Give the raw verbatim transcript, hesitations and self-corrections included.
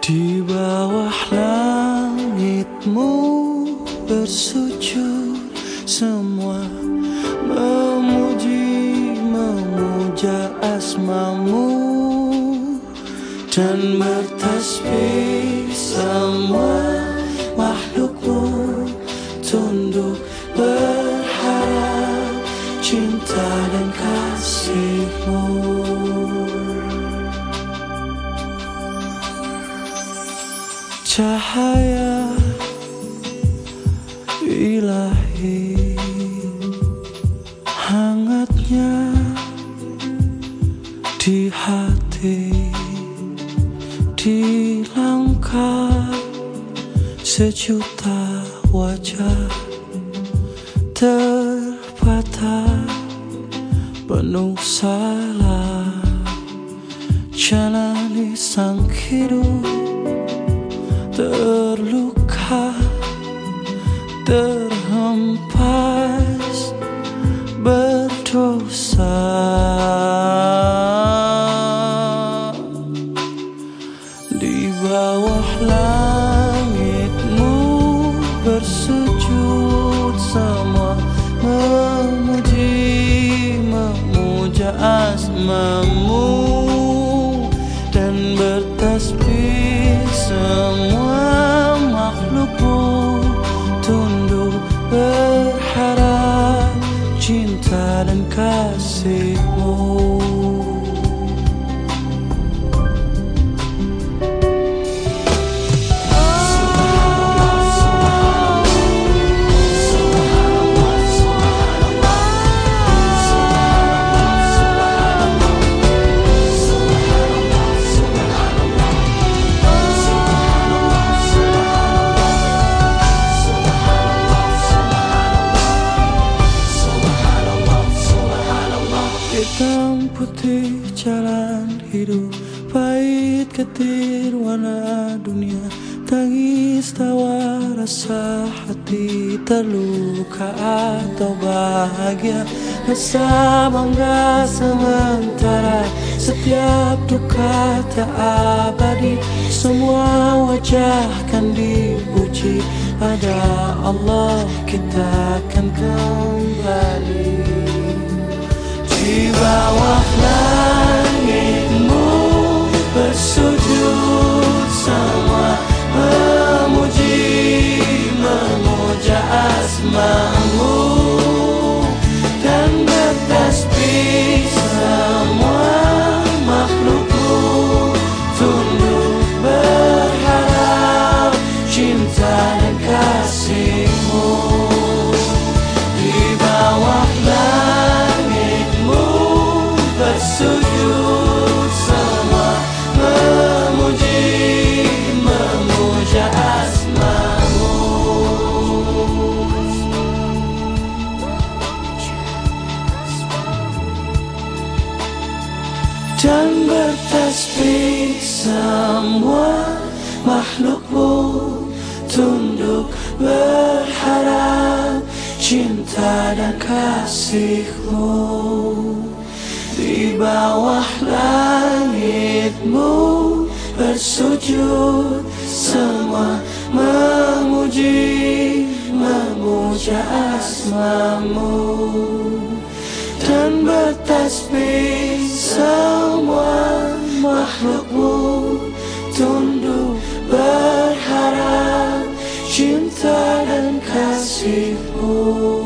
Di bawah langitmu bersujud, semua memuji, memuja asmamu, dan bertasbih semua makhlukmu, tunduk berharap cinta dan kasihmu. Cahaya ilahi, hangatnya di hati, di langkah sejuta wajah terpatah penuh salah, jalani sang hidup terluka, terhempas berdosa. Di bawah langitmu bersujud, semua memuji, memuja asmamu, dan bertasbih semua makhlukmu, tunduk berharap cinta dan kasihmu. Hitam putih jalan hidup, pahit getir warna dunia, tangis tawa rasa hati, terluka atau bahagia, rasa bangga sementara, setiap duka tak abadi, semua wajah kan dipuji, pada Allah kita akan kembali. Di bawah langitmu bersujud, semua memuji, memuja asmamu, dan bertasbih semua makhlukmu, tunduk berharap cinta dan kasihmu. Di bawah bersujud, semua memuji, memuja asmamu, dan bertasbih semua makhlukmu, tunduk berharap cinta dan kasihmu. Di bawah langitmu bersujud, semua memuji, memuja asmamu, dan bertasbih semua makhlukmu, tunduk berharap cinta dan kasihmu.